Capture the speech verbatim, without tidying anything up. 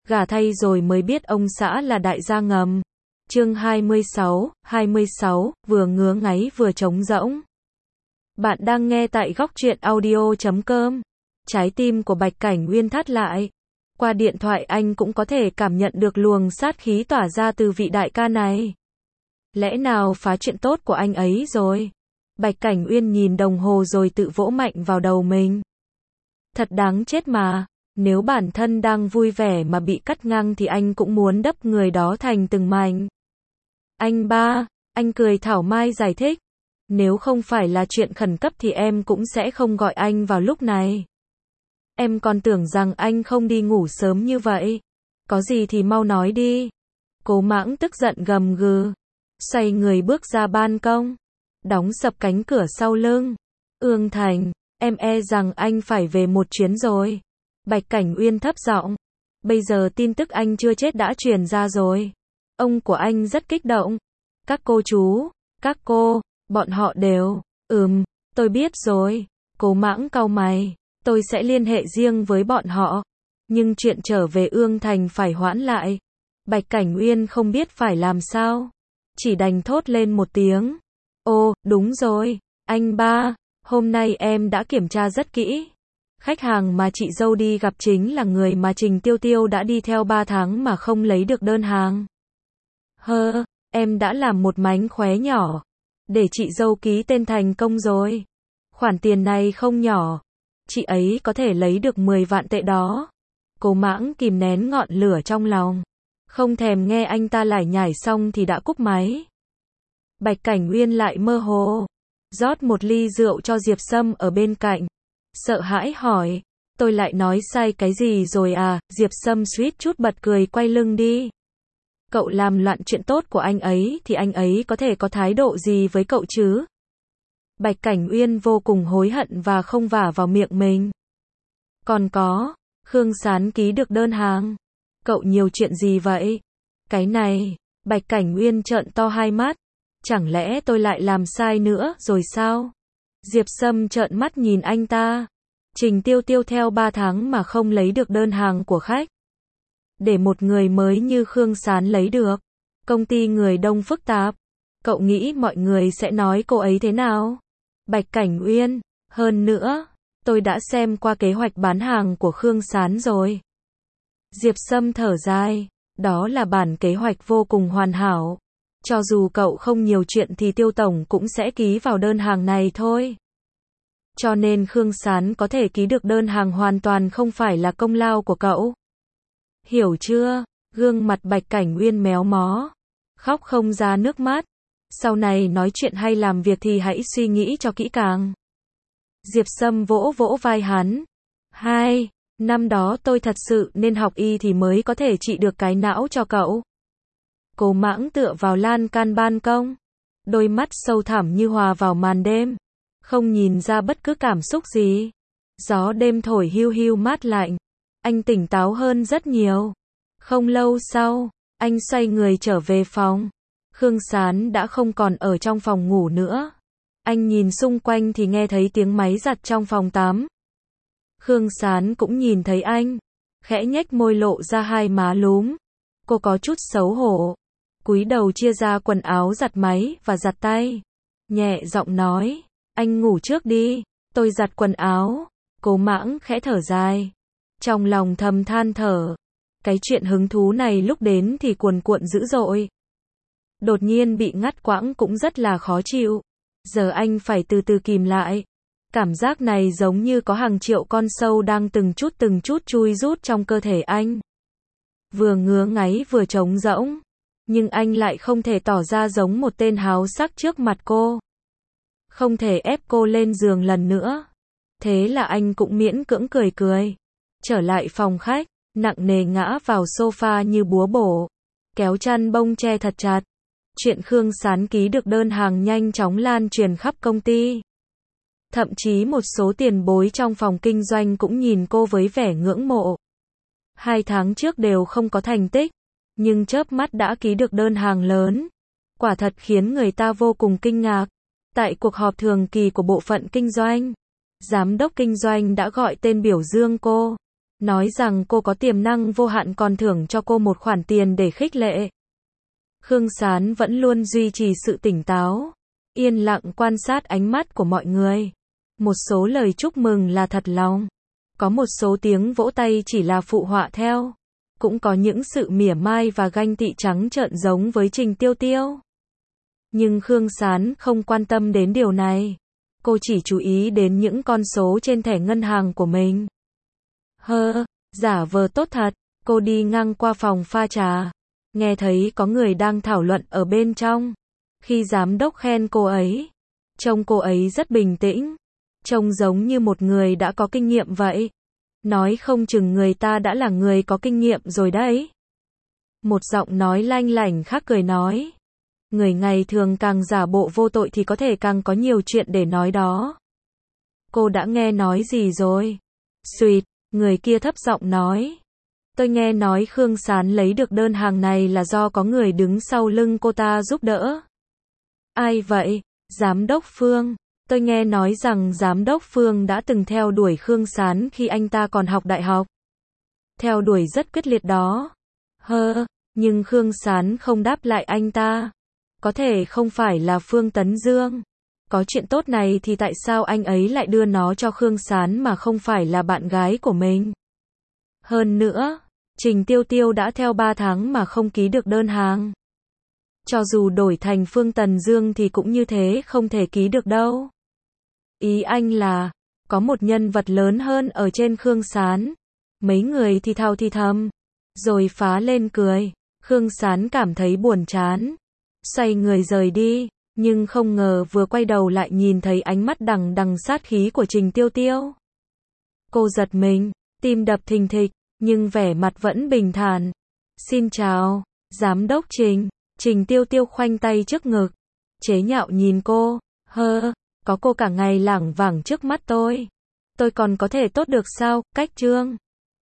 gả thay rồi mới biết ông xã là đại gia ngầm. Chương hai mươi sáu, hai mươi sáu, vừa ngứa ngáy vừa trống rỗng. Bạn đang nghe tại góc truyện audio chấm com. Trái tim của Bạch Cảnh Uyên thắt lại. Qua điện thoại anh cũng có thể cảm nhận được luồng sát khí tỏa ra từ vị đại ca này. Lẽ nào phá chuyện tốt của anh ấy rồi? Bạch Cảnh Uyên nhìn đồng hồ rồi tự vỗ mạnh vào đầu mình. Thật đáng chết mà, nếu bản thân đang vui vẻ mà bị cắt ngang thì anh cũng muốn đập người đó thành từng mảnh. Anh ba, anh cười thảo mai giải thích. Nếu không phải là chuyện khẩn cấp thì em cũng sẽ không gọi anh vào lúc này. Em còn tưởng rằng anh không đi ngủ sớm như vậy. Có gì thì mau nói đi. Cố Mãng tức giận gầm gừ. Xoay người bước ra ban công. Đóng sập cánh cửa sau lưng. Ương Thành, em e rằng anh phải về một chuyến rồi. Bạch Cảnh Uyên thấp giọng. Bây giờ tin tức anh chưa chết đã truyền ra rồi. Ông của anh rất kích động. Các cô chú, các cô, bọn họ đều, ừm, tôi biết rồi. Cố Mãng cau mày. Tôi sẽ liên hệ riêng với bọn họ. Nhưng chuyện trở về Ương Thành phải hoãn lại. Bạch Cảnh Uyên không biết phải làm sao. Chỉ đành thốt lên một tiếng. Ô, đúng rồi, anh ba, hôm nay em đã kiểm tra rất kỹ. Khách hàng mà chị dâu đi gặp chính là người mà Trình Tiêu Tiêu đã đi theo ba tháng mà không lấy được đơn hàng. Hơ, em đã làm một mánh khóe nhỏ. Để chị dâu ký tên thành công rồi. Khoản tiền này không nhỏ. Chị ấy có thể lấy được mười vạn tệ đó. Cố Mãng kìm nén ngọn lửa trong lòng. Không thèm nghe anh ta lải nhải xong thì đã cúp máy. Bạch Cảnh Uyên lại mơ hồ. Rót một ly rượu cho Diệp Sâm ở bên cạnh. Sợ hãi hỏi. Tôi lại nói sai cái gì rồi à? Diệp Sâm suýt chút bật cười quay lưng đi. Cậu làm loạn chuyện tốt của anh ấy thì anh ấy có thể có thái độ gì với cậu chứ? Bạch Cảnh Uyên vô cùng hối hận và không vả vào miệng mình. Còn có, Khương Sán ký được đơn hàng. Cậu nhiều chuyện gì vậy? Cái này, Bạch Cảnh Uyên trợn to hai mắt. Chẳng lẽ tôi lại làm sai nữa rồi sao? Diệp Sâm trợn mắt nhìn anh ta. Trình Tiêu Tiêu theo ba tháng mà không lấy được đơn hàng của khách. Để một người mới như Khương Sán lấy được. Công ty người đông phức tạp. Cậu nghĩ mọi người sẽ nói cô ấy thế nào? Bạch Cảnh Uyên, hơn nữa, tôi đã xem qua kế hoạch bán hàng của Khương Sán rồi. Diệp Sâm thở dài, đó là bản kế hoạch vô cùng hoàn hảo. Cho dù cậu không nhiều chuyện thì Tiêu Tổng cũng sẽ ký vào đơn hàng này thôi. Cho nên Khương Sán có thể ký được đơn hàng hoàn toàn không phải là công lao của cậu. Hiểu chưa? Gương mặt Bạch Cảnh Uyên méo mó. Khóc không ra nước mắt. Sau này nói chuyện hay làm việc thì hãy suy nghĩ cho kỹ càng. Diệp Sâm vỗ vỗ vai hắn. Hai, năm đó tôi thật sự nên học y thì mới có thể trị được cái não cho cậu. Cố Mãng tựa vào lan can ban công. Đôi mắt sâu thẳm như hòa vào màn đêm. Không nhìn ra bất cứ cảm xúc gì. Gió đêm thổi hiu hiu mát lạnh. Anh tỉnh táo hơn rất nhiều. Không lâu sau, anh xoay người trở về phòng. Khương Sán đã không còn ở trong phòng ngủ nữa. Anh nhìn xung quanh thì nghe thấy tiếng máy giặt trong phòng tắm. Khương Sán cũng nhìn thấy anh. Khẽ nhếch môi lộ ra hai má lúm. Cô có chút xấu hổ. Cúi đầu chia ra quần áo giặt máy và giặt tay. Nhẹ giọng nói. Anh ngủ trước đi. Tôi giặt quần áo. Cố Mãng khẽ thở dài. Trong lòng thầm than thở. Cái chuyện hứng thú này lúc đến thì cuồn cuộn dữ dội. Đột nhiên bị ngắt quãng cũng rất là khó chịu. Giờ anh phải từ từ kìm lại. Cảm giác này giống như có hàng triệu con sâu đang từng chút từng chút chui rút trong cơ thể anh. Vừa ngứa ngáy vừa trống rỗng. Nhưng anh lại không thể tỏ ra giống một tên háo sắc trước mặt cô. Không thể ép cô lên giường lần nữa. Thế là anh cũng miễn cưỡng cười cười. Trở lại phòng khách, nặng nề ngã vào sofa như búa bổ. Kéo chăn bông che thật chặt. Chuyện Khương Sán ký được đơn hàng nhanh chóng lan truyền khắp công ty. Thậm chí một số tiền bối trong phòng kinh doanh cũng nhìn cô với vẻ ngưỡng mộ. Hai tháng trước đều không có thành tích, nhưng chớp mắt đã ký được đơn hàng lớn. Quả thật khiến người ta vô cùng kinh ngạc. Tại cuộc họp thường kỳ của bộ phận kinh doanh, giám đốc kinh doanh đã gọi tên biểu dương cô. nói rằng cô có tiềm năng vô hạn còn thưởng cho cô một khoản tiền để khích lệ. Khương Sán vẫn luôn duy trì sự tỉnh táo, yên lặng quan sát ánh mắt của mọi người. Một số lời chúc mừng là thật lòng, có một số tiếng vỗ tay chỉ là phụ họa theo, cũng có những sự mỉa mai và ganh tị trắng trợn giống với Trình Tiêu Tiêu. Nhưng Khương Sán không quan tâm đến điều này, cô chỉ chú ý đến những con số trên thẻ ngân hàng của mình. Hơ, giả vờ tốt thật, cô đi ngang qua phòng pha trà, nghe thấy có người đang thảo luận ở bên trong. Khi giám đốc khen cô ấy, trông cô ấy rất bình tĩnh, trông giống như một người đã có kinh nghiệm vậy. Nói không chừng người ta đã là người có kinh nghiệm rồi đấy. Một giọng nói lanh lảnh khác cười nói, người ngày thường càng giả bộ vô tội thì có thể càng có nhiều chuyện để nói đó. Cô đã nghe nói gì rồi? Xuyệt, người kia thấp giọng nói. Tôi nghe nói Khương Sán lấy được đơn hàng này là do có người đứng sau lưng cô ta giúp đỡ. Ai vậy? Giám đốc Phương. Tôi nghe nói rằng giám đốc Phương đã từng theo đuổi Khương Sán khi anh ta còn học đại học. Theo đuổi rất quyết liệt đó. Hơ, nhưng Khương Sán không đáp lại anh ta. Có thể không phải là Phương Tấn Dương. Có chuyện tốt này thì tại sao anh ấy lại đưa nó cho Khương Sán mà không phải là bạn gái của mình? Hơn nữa, Trình Tiêu Tiêu đã theo ba tháng mà không ký được đơn hàng. Cho dù đổi thành Phương Tấn Dương thì cũng như thế, không thể ký được đâu. Ý anh là, có một nhân vật lớn hơn ở trên Khương Sán. Mấy người thì thào thì thầm, rồi phá lên cười. Khương Sán cảm thấy buồn chán, xoay người rời đi, nhưng không ngờ vừa quay đầu lại nhìn thấy ánh mắt đằng đằng sát khí của Trình Tiêu Tiêu. Cô giật mình, tim đập thình thịch, nhưng vẻ mặt vẫn bình thản. Xin chào, giám đốc Trình. Trình Tiêu Tiêu khoanh tay trước ngực, chế nhạo nhìn cô. Hơ, có cô cả ngày lảng vảng trước mắt tôi. Tôi còn có thể tốt được sao? Cách Trương.